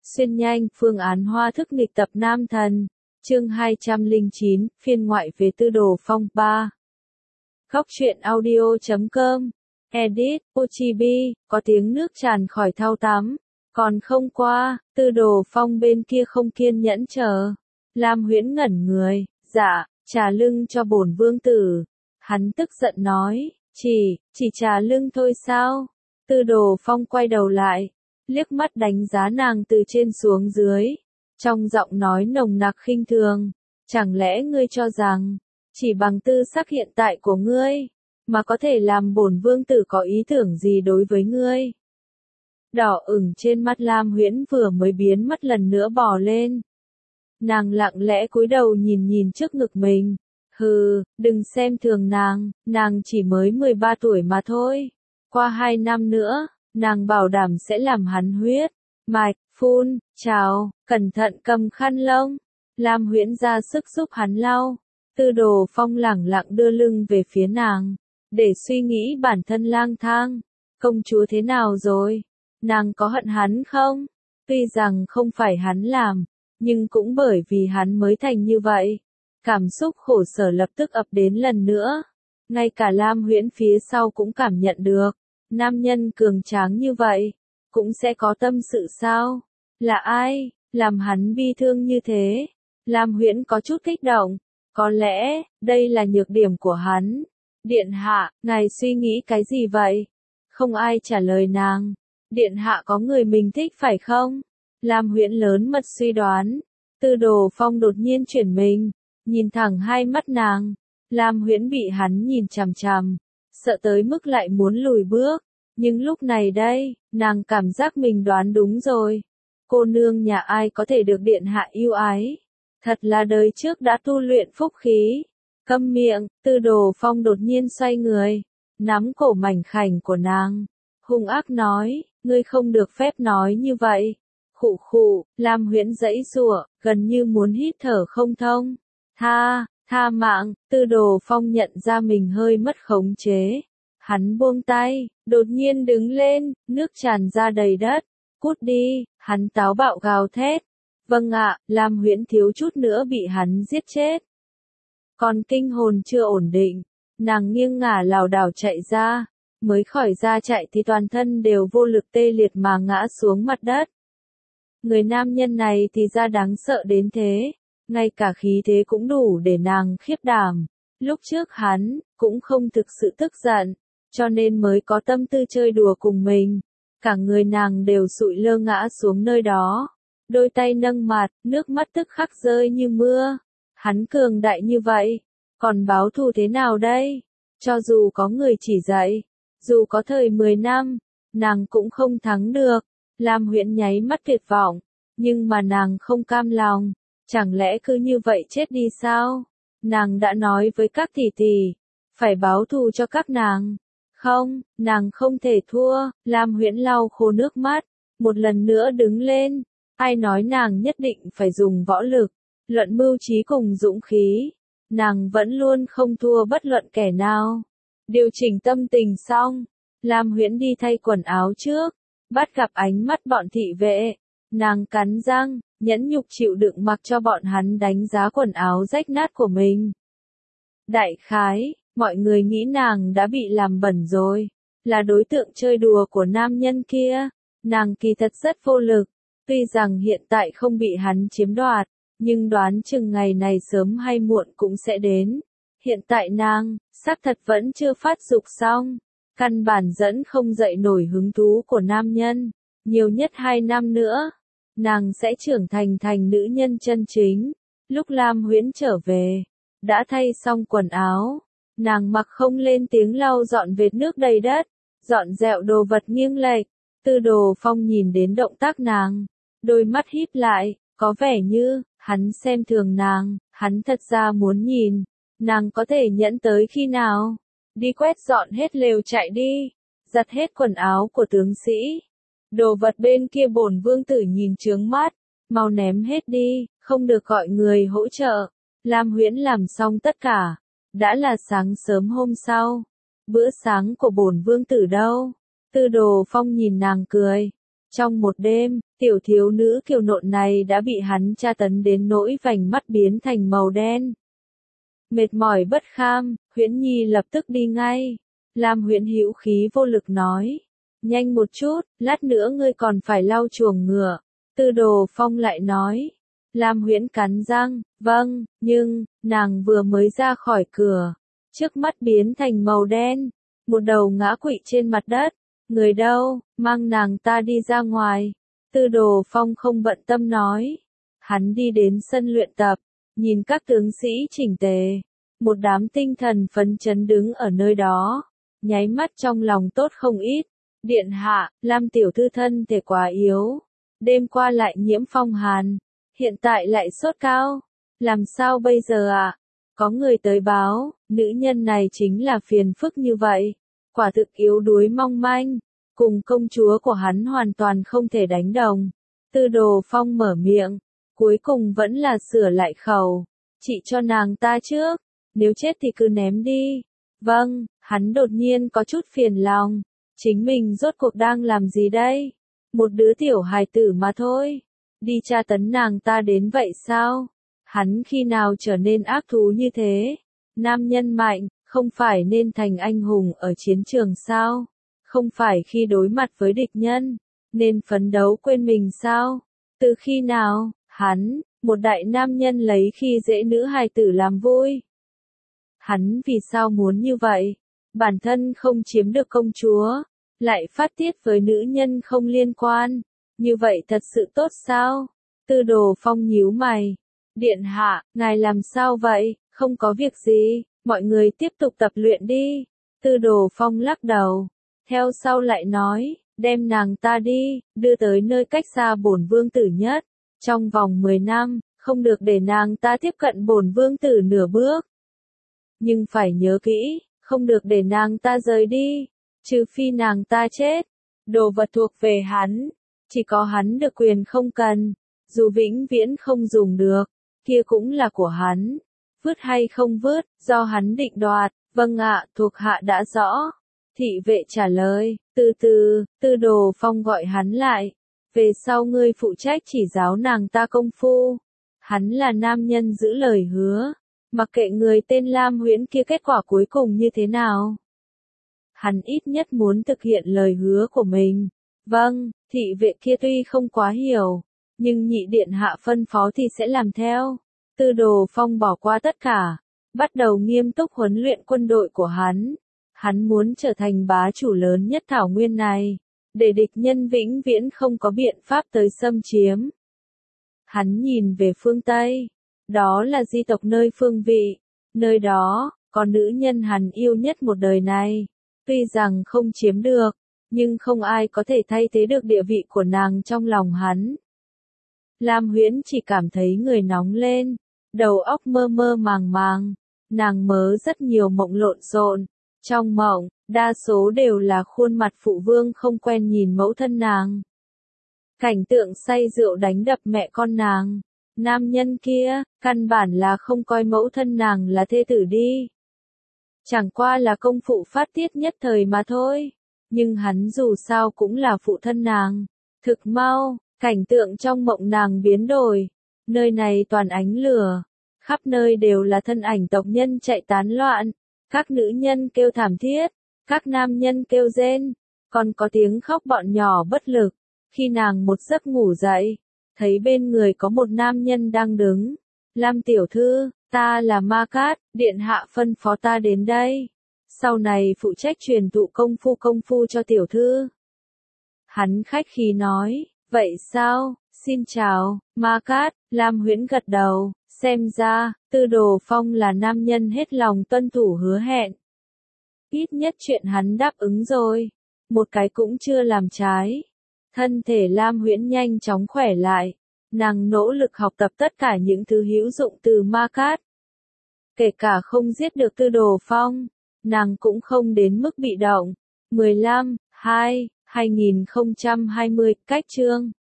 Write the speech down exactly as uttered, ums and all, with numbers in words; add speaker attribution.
Speaker 1: Xuyên nhanh, phương án hoa thức nghịch tập nam thần. Chương hai trăm lẻ chín, phiên ngoại về Tư Đồ Phong ba. Góc truyện audio chấm com. Edit, Ochibi, có tiếng nước tràn khỏi thau tắm. Còn không qua, Tư Đồ Phong bên kia không kiên nhẫn chờ. Lam Huyễn ngẩn người, dạ, trà lưng cho bổn vương tử. Hắn tức giận nói, chỉ, chỉ trà lưng thôi sao? Tư Đồ Phong quay đầu lại, liếc mắt đánh giá nàng từ trên xuống dưới. Trong giọng nói nồng nặc khinh thường, chẳng lẽ ngươi cho rằng, chỉ bằng tư sắc hiện tại của ngươi, mà có thể làm bổn vương tử có ý tưởng gì đối với ngươi? Đỏ ửng trên mắt Lam Huyễn vừa mới biến mất lần nữa bò lên. Nàng lặng lẽ cúi đầu nhìn nhìn trước ngực mình. Hừ, đừng xem thường nàng, nàng chỉ mới mười ba tuổi mà thôi. Qua hai năm nữa, nàng bảo đảm sẽ làm hắn huyết, mạch, phun, trào, cẩn thận cầm khăn lông. Lam Huyễn ra sức giúp hắn lau. Tư Đồ Phong lẳng lặng đưa lưng về phía nàng, để suy nghĩ bản thân lang thang. Công chúa thế nào rồi? Nàng có hận hắn không? Tuy rằng không phải hắn làm, nhưng cũng bởi vì hắn mới thành như vậy. Cảm xúc khổ sở lập tức ập đến lần nữa. Ngay cả Lam Huyễn phía sau cũng cảm nhận được. Nam nhân cường tráng như vậy, cũng sẽ có tâm sự sao? Là ai, làm hắn bi thương như thế? Lam Huyễn có chút kích động. Có lẽ, đây là nhược điểm của hắn. Điện hạ, ngài suy nghĩ cái gì vậy? Không ai trả lời nàng. Điện hạ có người mình thích phải không? Lam Huyễn lớn mật suy đoán. Tư Đồ Phong đột nhiên chuyển mình, nhìn thẳng hai mắt nàng. Lam Huyễn bị hắn nhìn chằm chằm, sợ tới mức lại muốn lùi bước. Nhưng lúc này đây, nàng cảm giác mình đoán đúng rồi. Cô nương nhà ai có thể được điện hạ yêu ái? Thật là đời trước đã tu luyện phúc khí. Câm miệng, Tư Đồ Phong đột nhiên xoay người, nắm cổ mảnh khảnh của nàng, hung ác nói, ngươi không được phép nói như vậy. Khụ khụ, Lam Huyễn giãy giụa, gần như muốn hít thở không thông. Tha, tha mạng, Tư Đồ Phong nhận ra mình hơi mất khống chế. Hắn buông tay, đột nhiên đứng lên, nước tràn ra đầy đất. Cút đi, hắn táo bạo gào thét. Vâng ạ, Lam Huyễn thiếu chút nữa bị hắn giết chết. Còn kinh hồn chưa ổn định, nàng nghiêng ngả lảo đảo chạy ra, mới khỏi ra chạy thì toàn thân đều vô lực tê liệt mà ngã xuống mặt đất. Người nam nhân này thì ra đáng sợ đến thế, ngay cả khí thế cũng đủ để nàng khiếp đảm. Lúc trước hắn, cũng không thực sự tức giận, cho nên mới có tâm tư chơi đùa cùng mình. Cả người nàng đều sụi lơ ngã xuống nơi đó. Đôi tay nâng mặt, nước mắt tức khắc rơi như mưa. Hắn cường đại như vậy, còn báo thù thế nào đây? Cho dù có người chỉ dạy, dù có thời mười năm, nàng cũng không thắng được. Lam Huyễn nháy mắt tuyệt vọng, nhưng mà nàng không cam lòng. Chẳng lẽ cứ như vậy chết đi sao? Nàng đã nói với các tỷ tỷ, phải báo thù cho các nàng. Không, nàng không thể thua. Lam Huyễn lau khô nước mắt, một lần nữa đứng lên. Ai nói nàng nhất định phải dùng võ lực, luận mưu trí cùng dũng khí. Nàng vẫn luôn không thua bất luận kẻ nào. Điều chỉnh tâm tình xong, Lam Huyễn đi thay quần áo trước, bắt gặp ánh mắt bọn thị vệ. Nàng cắn răng, nhẫn nhục chịu đựng mặc cho bọn hắn đánh giá quần áo rách nát của mình. Đại khái, mọi người nghĩ nàng đã bị làm bẩn rồi, là đối tượng chơi đùa của nam nhân kia. Nàng kỳ thật rất vô lực. Tuy rằng hiện tại không bị hắn chiếm đoạt, nhưng đoán chừng ngày này sớm hay muộn cũng sẽ đến. Hiện tại nàng, xác thật vẫn chưa phát dục xong, căn bản dẫn không dậy nổi hứng thú của nam nhân. Nhiều nhất hai năm nữa, nàng sẽ trưởng thành thành nữ nhân chân chính. Lúc Lam Huyễn trở về, đã thay xong quần áo, nàng mặc không lên tiếng lau dọn vệt nước đầy đất, dọn dẹo đồ vật nghiêng lệch. Tư Đồ Phong nhìn đến động tác nàng, đôi mắt híp lại, có vẻ như, hắn xem thường nàng. Hắn thật ra muốn nhìn, nàng có thể nhẫn tới khi nào. Đi quét dọn hết lều chạy đi, giặt hết quần áo của tướng sĩ. Đồ vật bên kia bổn vương tử nhìn chướng mắt, mau ném hết đi, không được gọi người hỗ trợ. Lam Huyễn làm xong tất cả, đã là sáng sớm hôm sau. Bữa sáng của bổn vương tử đâu? Tư Đồ Phong nhìn nàng cười. Trong một đêm, Tiểu thiếu nữ kiều nộn này đã bị hắn tra tấn đến nỗi vành mắt biến thành màu đen. Mệt mỏi bất kham, Huyễn Nhi lập tức đi ngay. Lam Huyễn hữu khí vô lực nói. Nhanh một chút, lát nữa ngươi còn phải lau chuồng ngựa. Tư Đồ Phong lại nói. Lam Huyễn cắn răng, vâng, nhưng, nàng vừa mới ra khỏi cửa. Trước mắt biến thành màu đen. Một đầu ngã quỵ trên mặt đất. Người đâu, mang nàng ta đi ra ngoài. Tư Đồ Phong không bận tâm nói. Hắn đi đến sân luyện tập, nhìn các tướng sĩ chỉnh tề. Một đám tinh thần phấn chấn đứng ở nơi đó. Nháy mắt trong lòng tốt không ít. Điện hạ, Lam tiểu thư thân thể quá yếu. Đêm qua lại nhiễm phong hàn. Hiện tại lại sốt cao. Làm sao bây giờ ạ? À? Có người tới báo, nữ nhân này chính là phiền phức như vậy. Quả thực yếu đuối mong manh. Cùng công chúa của hắn hoàn toàn không thể đánh đồng. Tư Đồ Phong mở miệng. Cuối cùng vẫn là sửa lại khẩu. Chị cho nàng ta trước. Nếu chết thì cứ ném đi. Vâng, hắn đột nhiên có chút phiền lòng. Chính mình rốt cuộc đang làm gì đây? Một đứa tiểu hài tử mà thôi. Đi tra tấn nàng ta đến vậy sao? Hắn khi nào trở nên ác thú như thế? Nam nhân mạnh, không phải nên thành anh hùng ở chiến trường sao? Không phải khi đối mặt với địch nhân, nên phấn đấu quên mình sao? Từ khi nào, hắn, một đại nam nhân lấy khi dễ nữ hài tử làm vui? Hắn vì sao muốn như vậy? Bản thân không chiếm được công chúa, lại phát tiết với nữ nhân không liên quan. Như vậy thật sự tốt sao? Tư Đồ Phong nhíu mày. Điện hạ, ngài làm sao vậy? Không có việc gì, mọi người tiếp tục tập luyện đi. Tư Đồ Phong lắc đầu. Theo sau lại nói, đem nàng ta đi, đưa tới nơi cách xa bổn vương tử nhất. Trong vòng mười năm, không được để nàng ta tiếp cận bổn vương tử nửa bước. Nhưng phải nhớ kỹ, không được để nàng ta rời đi, trừ phi nàng ta chết. Đồ vật thuộc về hắn, chỉ có hắn được quyền không cần, dù vĩnh viễn không dùng được, kia cũng là của hắn. Vứt hay không vứt, do hắn định đoạt. Vâng ạ, thuộc hạ đã rõ. Thị vệ trả lời. Từ từ, Tư Đồ Phong gọi hắn lại. Về sau ngươi phụ trách chỉ giáo nàng ta công phu. Hắn là nam nhân giữ lời hứa. Mặc kệ người tên Lam Huyễn kia kết quả cuối cùng như thế nào. Hắn ít nhất muốn thực hiện lời hứa của mình. Vâng, thị vệ kia tuy không quá hiểu, nhưng nhị điện hạ phân phó thì sẽ làm theo. Tư Đồ Phong bỏ qua tất cả, bắt đầu nghiêm túc huấn luyện quân đội của hắn. Hắn muốn trở thành bá chủ lớn nhất thảo nguyên này, để địch nhân vĩnh viễn không có biện pháp tới xâm chiếm. Hắn nhìn về phương Tây, đó là di tộc nơi Phương Vị, nơi đó, có nữ nhân hắn yêu nhất một đời này. Tuy rằng không chiếm được, nhưng không ai có thể thay thế được địa vị của nàng trong lòng hắn. Lam Huyễn chỉ cảm thấy người nóng lên, đầu óc mơ mơ màng màng, nàng mơ rất nhiều mộng lộn xộn. Trong mộng, đa số đều là khuôn mặt phụ vương không quen nhìn mẫu thân nàng. Cảnh tượng say rượu đánh đập mẹ con nàng. Nam nhân kia, căn bản là không coi mẫu thân nàng là thê tử đi. Chẳng qua là công phụ phát tiết nhất thời mà thôi. Nhưng hắn dù sao cũng là phụ thân nàng. Thực mau, cảnh tượng trong mộng nàng biến đổi. Nơi này toàn ánh lửa. Khắp nơi đều là thân ảnh tộc nhân chạy tán loạn. Các nữ nhân kêu thảm thiết. Các nam nhân kêu rên. Còn có tiếng khóc bọn nhỏ bất lực. Khi nàng một giấc ngủ dậy, thấy bên người có một nam nhân đang đứng. Lam tiểu thư, ta là Ma Cát, điện hạ phân phó ta đến đây. Sau này phụ trách truyền thụ công phu công phu cho tiểu thư. Hắn khách khí nói, vậy sao, xin chào, Ma Cát. Lam Huyễn gật đầu, xem ra, Tư Đồ Phong là nam nhân hết lòng tuân thủ hứa hẹn. Ít nhất chuyện hắn đáp ứng rồi, một cái cũng chưa làm trái. Thân thể Lam Huyễn nhanh chóng khỏe lại, nàng nỗ lực học tập tất cả những thứ hữu dụng từ Ma Cát. Kể cả không giết được Tư Đồ Phong, nàng cũng không đến mức bị động. mười lăm, hai, hai nghìn không trăm hai mươi, cách chương.